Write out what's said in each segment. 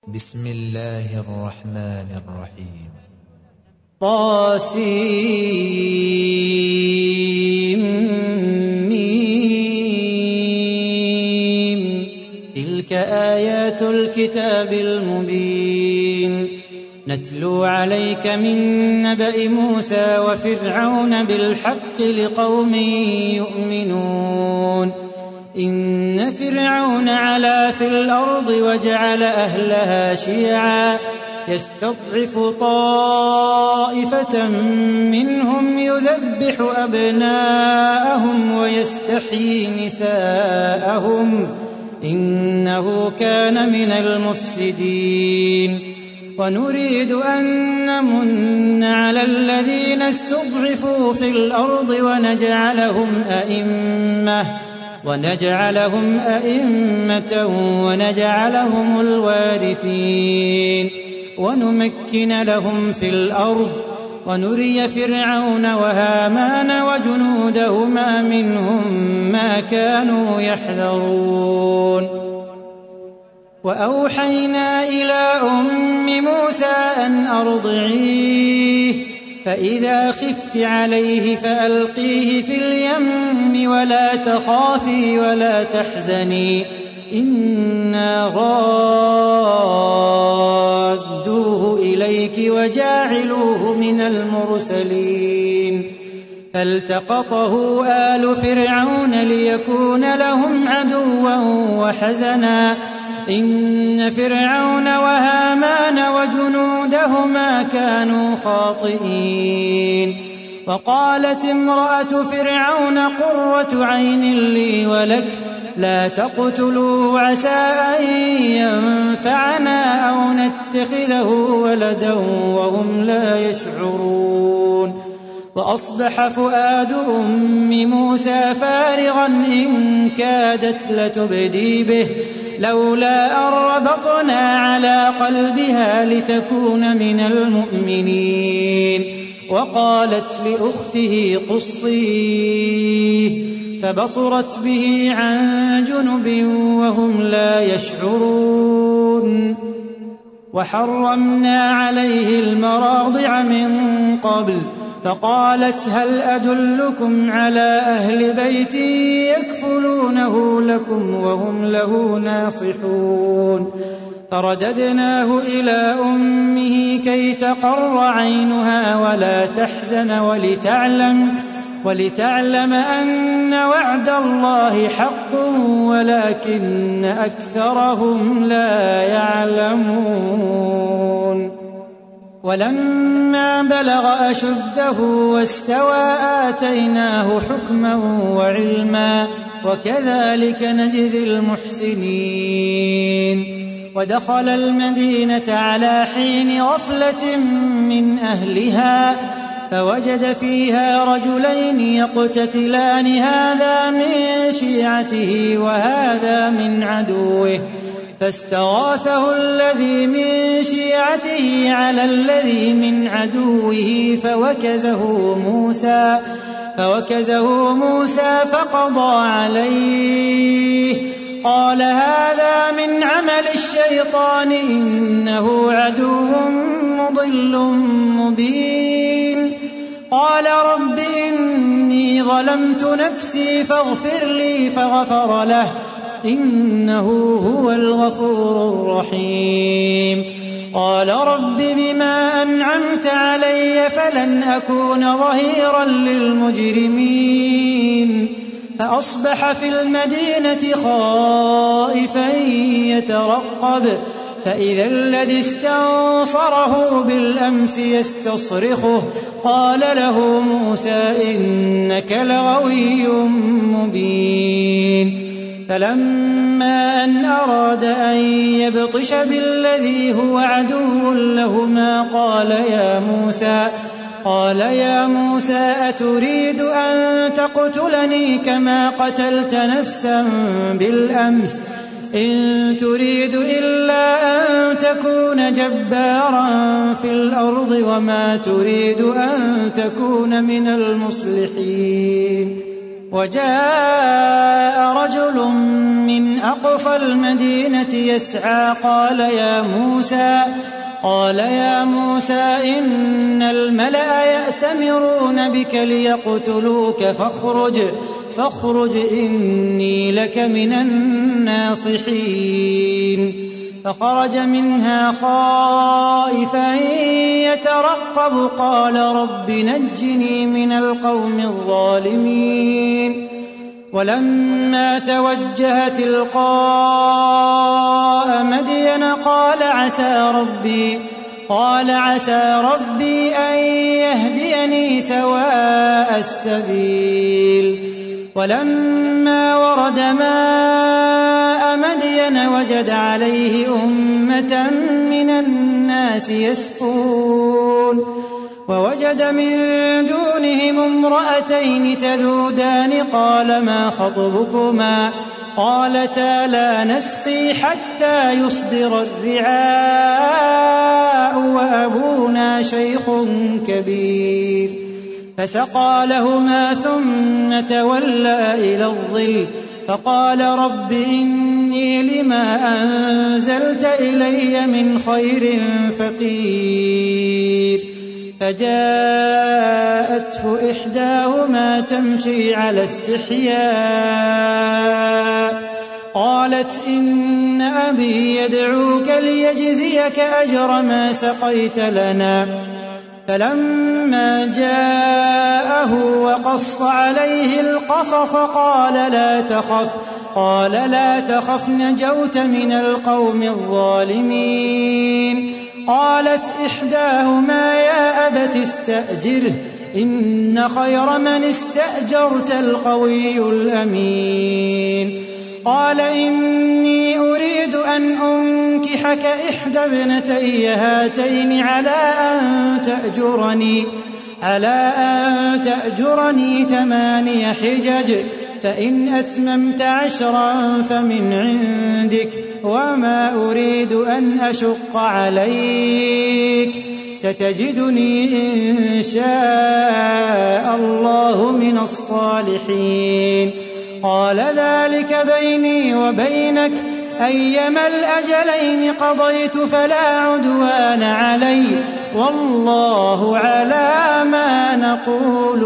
بسم الله الرحمن الرحيم. طاسيم. تلك آيات الكتاب المبين. نتلو عليك من نبأ موسى وفرعون بالحق لقوم يؤمنون. إن فرعون علا في الأرض وجعل أهلها شيعا يستضعف طائفة منهم يذبح أبناءهم ويستحيي نساءهم إنه كان من المفسدين. ونريد أن نمن على الذين استضعفوا في الأرض ونجعلهم أئمة ونجعلهم الوارثين ونمكن لهم في الأرض ونري فرعون وهامان وجنودهما منهم ما كانوا يحذرون. وأوحينا إلى أم موسى أن أرضعيه فإذا خفت عليه فألقيه في اليم ولا تخافي ولا تحزني إنا رادوه إليك وجاعلوه من المرسلين. فالتقطه آل فرعون ليكون لهم عدوا وحزنا إن فرعون وهامان وجنودهما كانوا خاطئين. وقالت امرأة فرعون قرة عين لي ولك لا تقتلوه عسى أن ينفعنا أو نتخذه ولدا وهم لا يشعرون. وأصبح فؤاد أم موسى فارغا إن كادت لتبدي به لولا أن ربطنا على قلبها لتكون من المؤمنين. وقالت لأخته قصيه فبصرت به عن جنب وهم لا يشعرون. وحرمنا عليه المراضع من قبل فقالت هل أدلكم على أهل بيت يكفلونه لكم وهم له ناصحون. فرددناه إلى أمه كي تقر عينها ولا تحزن ولتعلم أن وعد الله حق ولكن أكثرهم لا يعلمون. ولما بلغ أشده واستوى آتيناه حكما وعلما وكذلك نجزي المحسنين. ودخل المدينة على حين غفلة من أهلها فوجد فيها رجلين يقتتلان هذا من شيعته وهذا من عدوه فاستغاثه الذي من شيعته على الذي من عدوه فوكزه موسى فقضى عليه قال هذا من عمل الشيطان إنه عدو مضل مبين. قال رب إني ظلمت نفسي فاغفر لي فغفر له إنه هو الغفور الرحيم. قال رب بما أنعمت علي فلن أكون ظهيرا للمجرمين. فأصبح في المدينة خائفا يترقب فإذا الذي استنصره بالأمس يستصرخه قال له موسى إنك لغوي مبين. فلما أن أراد أن يبطش بالذي هو عدو لهما قال يا موسى أتريد أن تقتلني كما قتلت نفسا بالأمس إن تريد إلا أن تكون جبارا في الأرض وما تريد أن تكون من المصلحين. وجاء رجل من أقصى المدينة يسعى قال يا موسى إن الملأ يأتمرون بك ليقتلوك فاخرج إني لك من الناصحين. فخرج منها خائفا يترقب قال رب نجني من القوم الظالمين. ولما توجه تلقاء مدين قال عسى ربي أن يهديني سواء السبيل. ولما ورد ماء مدين وجد عليه أمة من الناس يسقون ووجد من دونهم امرأتين تذودان قال ما خطبكما قالتا لا نسقي حتى يصدر الرعاء وأبونا شيخ كبير. فسقى لهما ثم تولى إلى الظل فقال رب إني لما أنزلت إلي من خير فقير. فجاءته إحداهما تمشي على استحياء قالت إن أبي يدعوك ليجزيك أجر ما سقيت لنا. فلما جاءه وقص عليه القصص قال لا تخف نجوت من القوم الظالمين. قالت إحداهما يا أبت استأجره إن خير من استأجرت القوي الأمين. قال إني أريد أن أنكحك إحدى ابنتي هاتين على أن تأجرني 8 حجج فإن أتممت 10 فمن عندك وما أريد أن أشق عليك ستجدني إن شاء الله من الصالحين. قال ذلك بيني وبينك أيما الأجلين قضيت فلا عدوان علي والله على ما نقول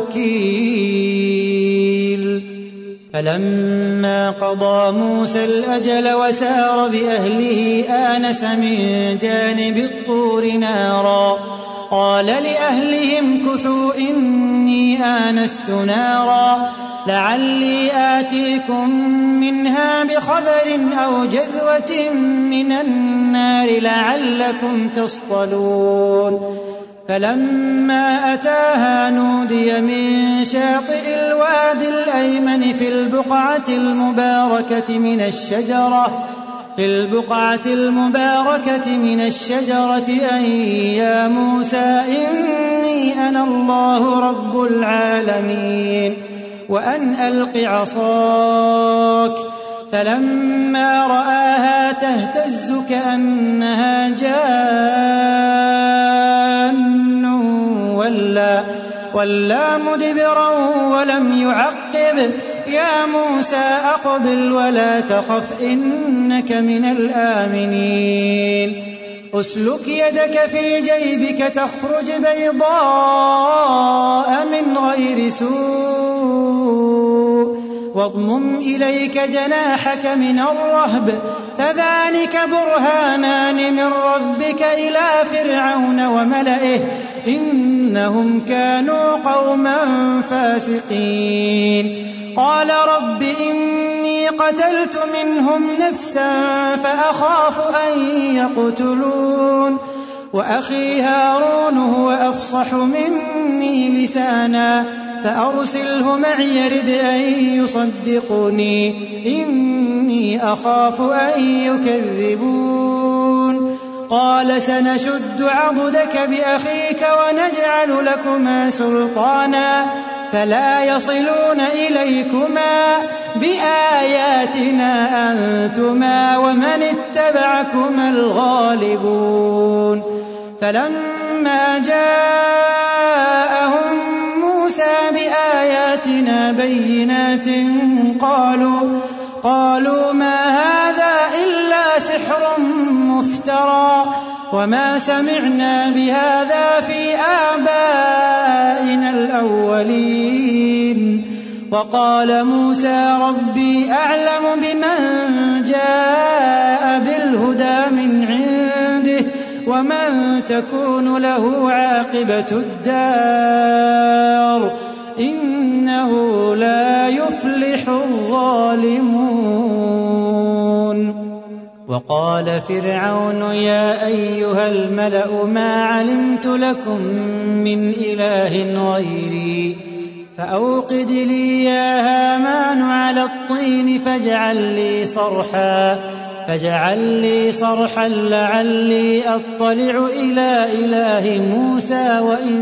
وكيل. فلما قضى موسى الأجل وسار بأهله آنس من جانب الطور نارا قال لأهلهم كثوا إني آنست نارا لعلي آتيكم منها بخبر أو جذوة من النار لعلكم تصطلون. فلما أتاها نودي من شاطئ الوادي الأيمن في البقعة المباركة من الشجرة أن يا موسى إني أنا الله رب العالمين وأن ألق عصاك. فلما رآها تهتز كأنها جان ولا مدبرا ولم يعقب. يا موسى أقبل ولا تخف إنك من الآمنين. أسلك يدك في جيبك تخرج بيضاء من غير سوء واضمم إليك جناحك من الرهب فذلك برهانان من ربك إلى فرعون وملئه إنهم كانوا قوما فاسقين. قال رب إني قتلت منهم نفسا فأخاف أن يقتلون وأخي هارون هو أفصح مني لسانا فأرسله معي يرد أن يصدقني إني أخاف أن يكذبون. قال سنشد عضدك بأخيك ونجعل لكما سلطانا فلا يصلون إليكما بآياتنا أنتما ومن اتبعكما الغالبون. فلما جاءهم موسى بآياتنا آياتنا بينات قالوا ما هذا إلا سحر مفترى وما سمعنا بهذا في آبائنا الأولين. وقال موسى ربي أعلم بمن جاء بالهدى من عنده ومن تكون له عاقبة الدار إنه لا يفلح الظالمون. وقال فرعون يا أيها الملأ ما علمت لكم من إله غيري فأوقد لي يا هامان على الطين فاجعل لي صرحا لعلي أطلع إلى إله موسى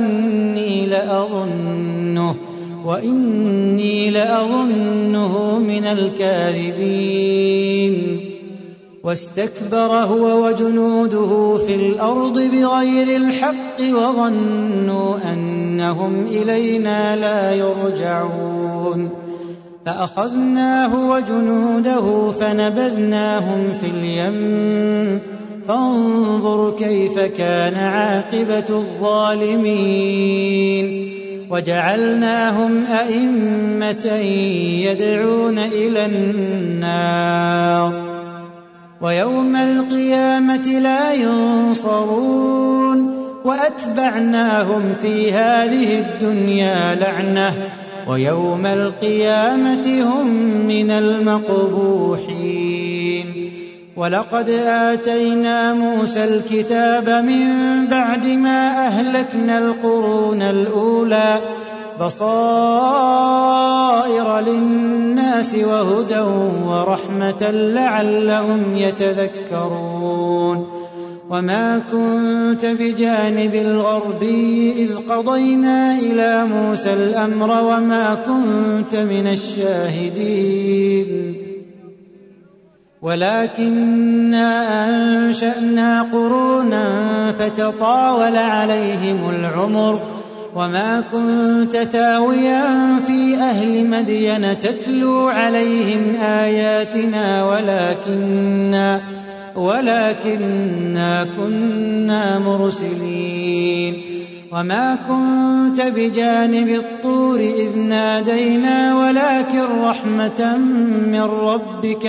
وإني لأظنه من الكاذبين. واستكبر هو وجنوده في الأرض بغير الحق وظنوا أنهم إلينا لا يرجعون. فأخذناه وجنوده فنبذناهم في اليم فانظر كيف كان عاقبة الظالمين. وجعلناهم أئمة يدعون إلى النار ويوم القيامة لا ينصرون. وأتبعناهم في هذه الدنيا لعنة ويوم القيامة هم من المقبوحين. ولقد آتينا موسى الكتاب من بعد ما أهلكنا القرون الأولى بصائر للناس وهدى ورحمة لعلهم يتذكرون. وما كنت بجانب الغربي إذ قضينا إلى موسى الأمر وما كنت من الشاهدين ولكننا أنشأنا قرونا فتطاول عليهم العمر وما كنت ثاويا في أهل مدين تتلو عليهم آياتنا ولكننا كنا مرسلين. وما كنت بجانب الطور إذ نادينا ولكن رحمة من ربك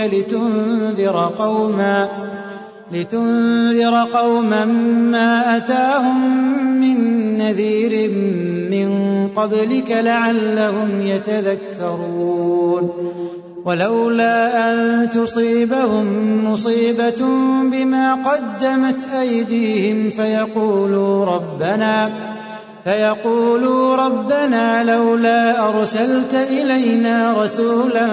لتنذر قوما ما أتاهم من نذير من قبلك لعلهم يتذكرون. ولولا أن تصيبهم مصيبة بما قدمت أيديهم فيقولوا ربنا لولا أرسلت إلينا رسولا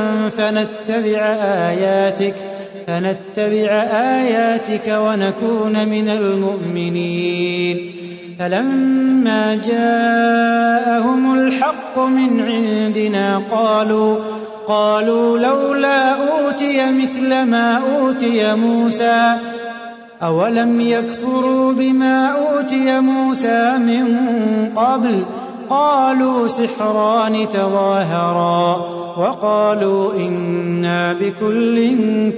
فنتبع آياتك ونكون من المؤمنين. فلما جاءهم الحق من عندنا قالوا لولا أوتي مثل ما أوتي موسى أولم يكفروا بما أوتي موسى من قبل قالوا سحران تظاهرا وقالوا إنا بكل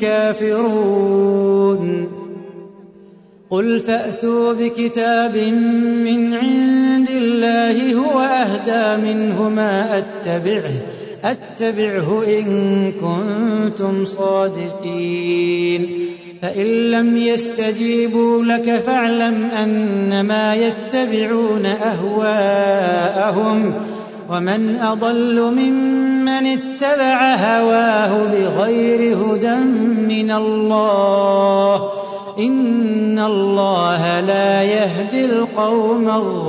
كافرون. قل فأتوا بكتاب من عند الله هو أهدى منهما أتبعه إن كنتم صادقين. فإن لم يستجيبوا لك فاعلم أنما يتبعون أهواءهم ومن أضل ممن اتبع هواه بغير هدى من الله إن الله لا يهدي القوم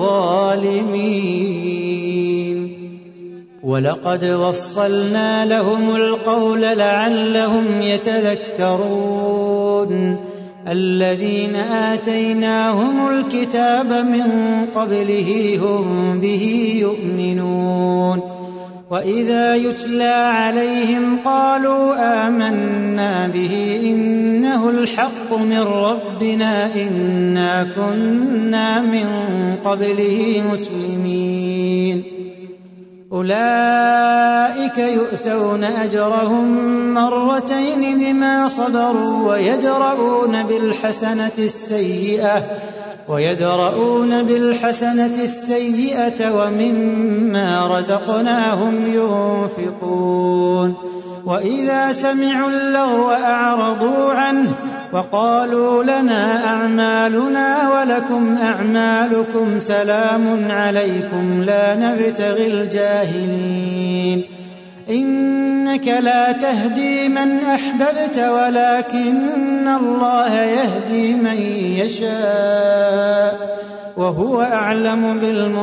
الظالمين. ولقد وصلنا لهم القول لعلهم يتذكرون. الذين آتيناهم الكتاب من قبله هم به يؤمنون. وإذا يتلى عليهم قالوا آمنا به إنه الحق من ربنا إنا كنا من قبله مسلمين. أولئك يؤتون أجرهم مرتين بما صبروا ويدرؤون بالحسنة السيئة ومما رزقناهم ينفقون وإذا سمعوا اللغو أعرضوا عنه وقالوا لنا أعمالنا ولكم أعمالكم سلام عليكم لا نبتغي الجاهلين إنك لا تهدي من أحببت ولكن الله يهدي من يشاء وهو أعلم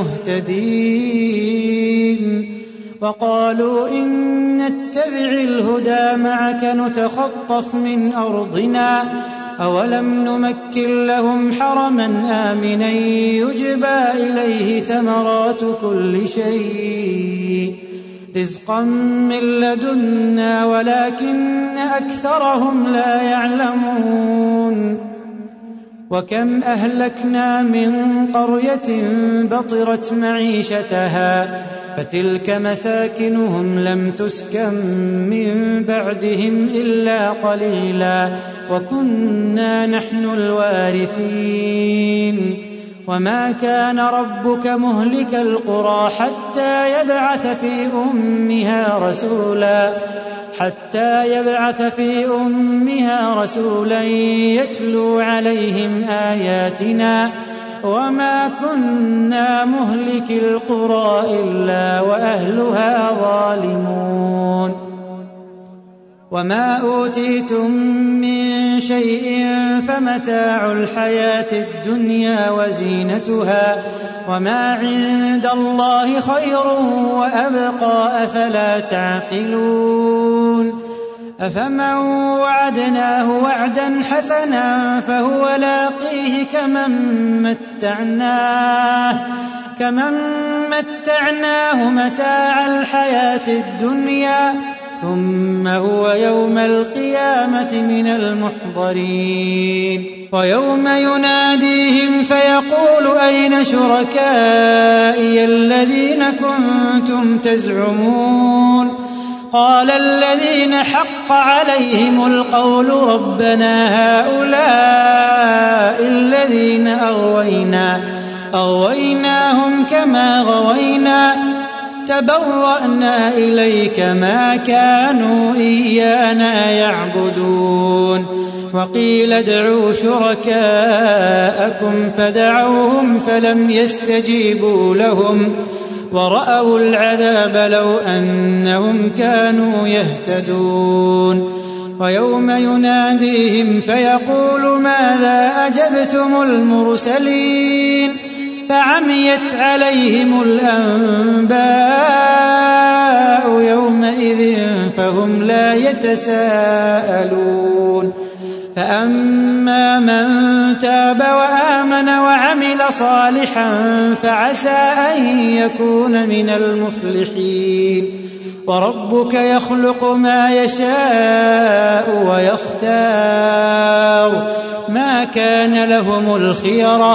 بالمهتدين وقالوا إن نتبع الهدى معك نتخطف من أرضنا أولم نمكن لهم حرما آمنا يجبى إليه ثمرات كل شيء رزقا من لدنا ولكن أكثرهم لا يعلمون وكم أهلكنا من قرية بطرت معيشتها فتلك مساكنهم لم تسكن من بعدهم إلا قليلا وكنا نحن الوارثين وما كان ربك مهلك القرى حتى يبعث في أمها رسولا يتلو عليهم آياتنا وما كنا مهلك القرى إلا وأهلها ظالمون وما أوتيتم من شيء فمتاع الحياة الدنيا وزينتها وما عند الله خير وأبقى أفلا تعقلون أفمن وعدناه وعدا حسنا فهو لاقيه كمن متعناه متاع الحياة الدنيا ثم هو يوم القيامة من المحضرين ويوم يناديهم فيقول أين شركائي الذين كنتم تزعمون قال الذين حق عليهم القول ربنا هؤلاء الذين أغويناهم كما غوينا تبرأنا إليك ما كانوا إيانا يعبدون وقيل ادعوا شركاءكم فدعوهم فلم يستجيبوا لهم ورأوا العذاب لو أنهم كانوا يهتدون ويوم يناديهم فيقول ماذا أجبتم المرسلين فعميت عليهم الأنباء يومئذ فهم لا يتساءلون فأما من تاب وآمن وعمل صالحا فعسى أن يكون من المفلحين وربك يخلق ما يشاء ويختار ما كان لهم الخيرة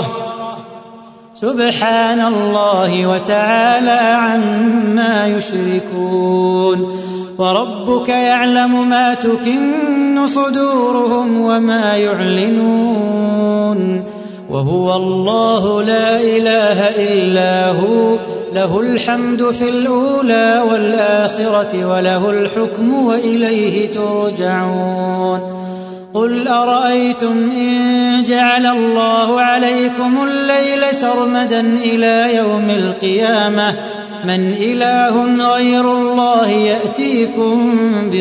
سبحان الله وتعالى عما يشركون وربك يعلم ما تكن صدورهم وما يعلنون وهو الله لا إله إلا هو له الحمد في الأولى والآخرة وله الحكم وإليه ترجعون قل أرأيتم إن جعل الله عليكم الليل سرمدا إلى يوم القيامة من إله غير الله يأتيكم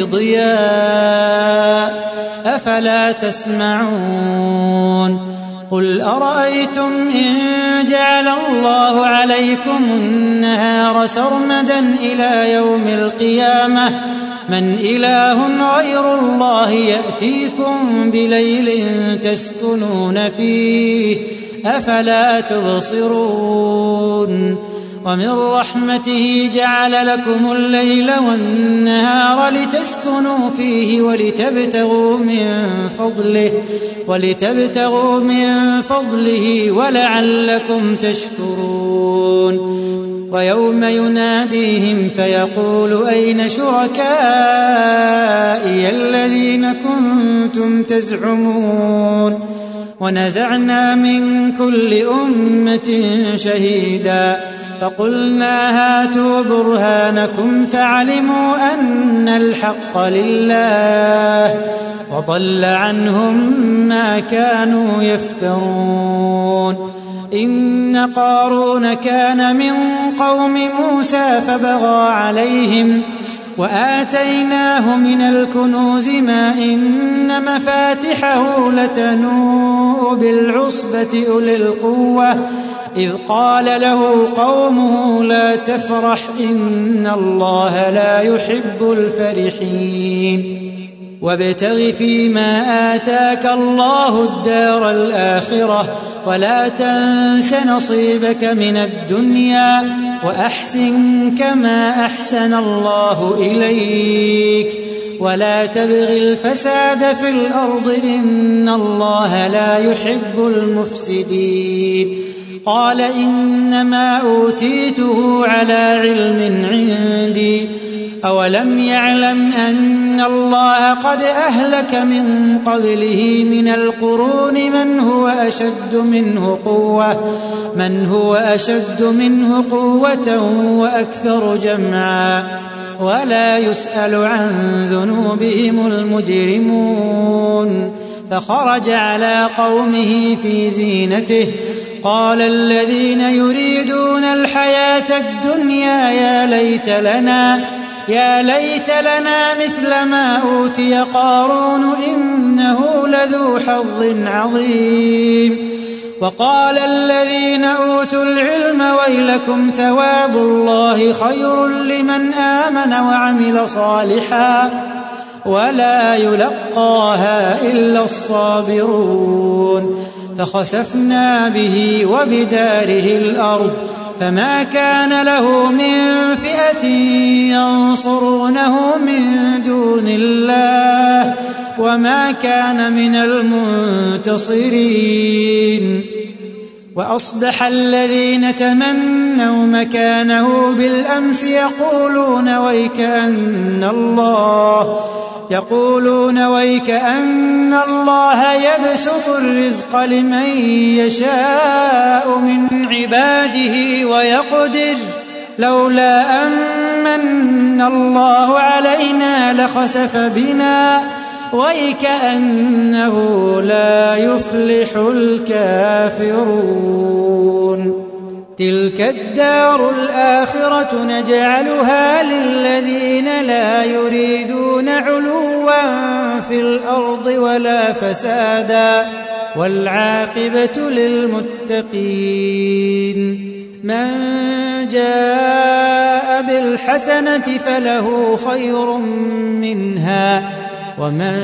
بضياء أفلا تسمعون قل أرأيتم إن جعل الله عليكم النهار سرمدا إلى يوم القيامة من إله غير الله يأتيكم بليل تسكنون فيه أفلا تبصرون ومن رحمته جعل لكم الليل والنهار لتسكنوا فيه ولتبتغوا من فضله ولعلكم تشكرون ويوم يناديهم فيقول أين شركائي الذين كنتم تزعمون ونزعنا من كل أمة شهيدا فقلنا هاتوا برهانكم فعلموا أن الحق لله وضل عنهم ما كانوا يفترون إن قارون كان من قوم موسى فبغى عليهم وآتيناه من الكنوز ما إن مفاتحه لتنوء بالعصبة أولي القوة إذ قال له قومه لا تفرح إن الله لا يحب الفرحين وابتغ فيما آتاك الله الدار الآخرة ولا تنس نصيبك من الدنيا وأحسن كما أحسن الله إليك ولا تبغ الفساد في الأرض إن الله لا يحب المفسدين قال إنما أوتيته على علم عندي أولم يعلم أن الله قد أهلك من قبله من القرون من هو أشد منه قوة وأكثر جمعا ولا يسأل عن ذنوبهم المجرمون فخرج على قومه في زينته قال الذين يريدون الحياة الدنيا يا ليت لنا مثل ما أوتي قارون إنه لذو حظ عظيم وقال الذين أوتوا العلم ويلكم ثواب الله خير لمن آمن وعمل صالحا ولا يلقاها إلا الصابرون فخسفنا به وبداره الأرض فما كان له من فئة ينصرونه من دون الله وما كان من المنتصرين وأصبح الذين تمنوا مكانه بالأمس يقولون ويكأن الله يبسط الرزق لمن يشاء من عباده ويقدر لولا أمن الله علينا لخسف بنا ويكأنه لا يفلح الكافرون تلك الدار الآخرة نجعلها للذين لا يريدون علوا في الأرض ولا فسادا والعاقبة للمتقين من جاء بالحسنة فله خير منها ومن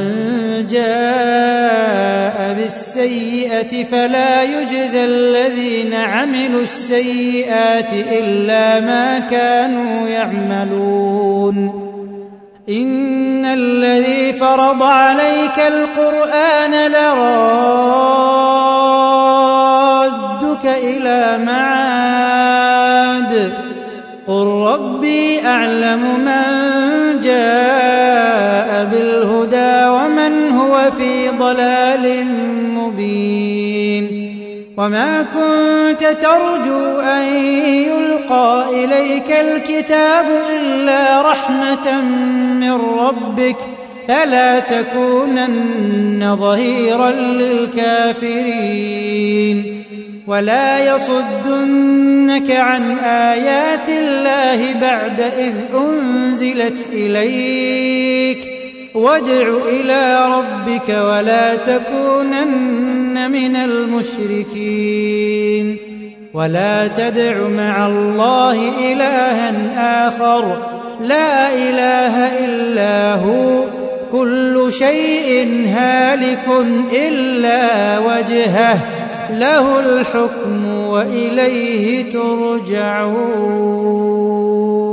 جاء بالسيئة فلا يجزى الذين عملوا السيئات إلا ما كانوا يعملون إن الذي فرض عليك القرآن لرادك إلى معاد قل ربي أعلم من جاء بالهدى ومن هو في ضلال مبين وما كنت ترجو أن يلقى إليك الكتاب إلا رحمة من ربك فلا تكونن ظهيرا للكافرين ولا يصدنك عن آيات الله بعد إذ أنزلت إليك وادع إلى ربك ولا تكونن من المشركين ولا تدع مع الله إلها آخر لا إله إلا هو كل شيء هالك إلا وجهه له الحكم وإليه ترجعون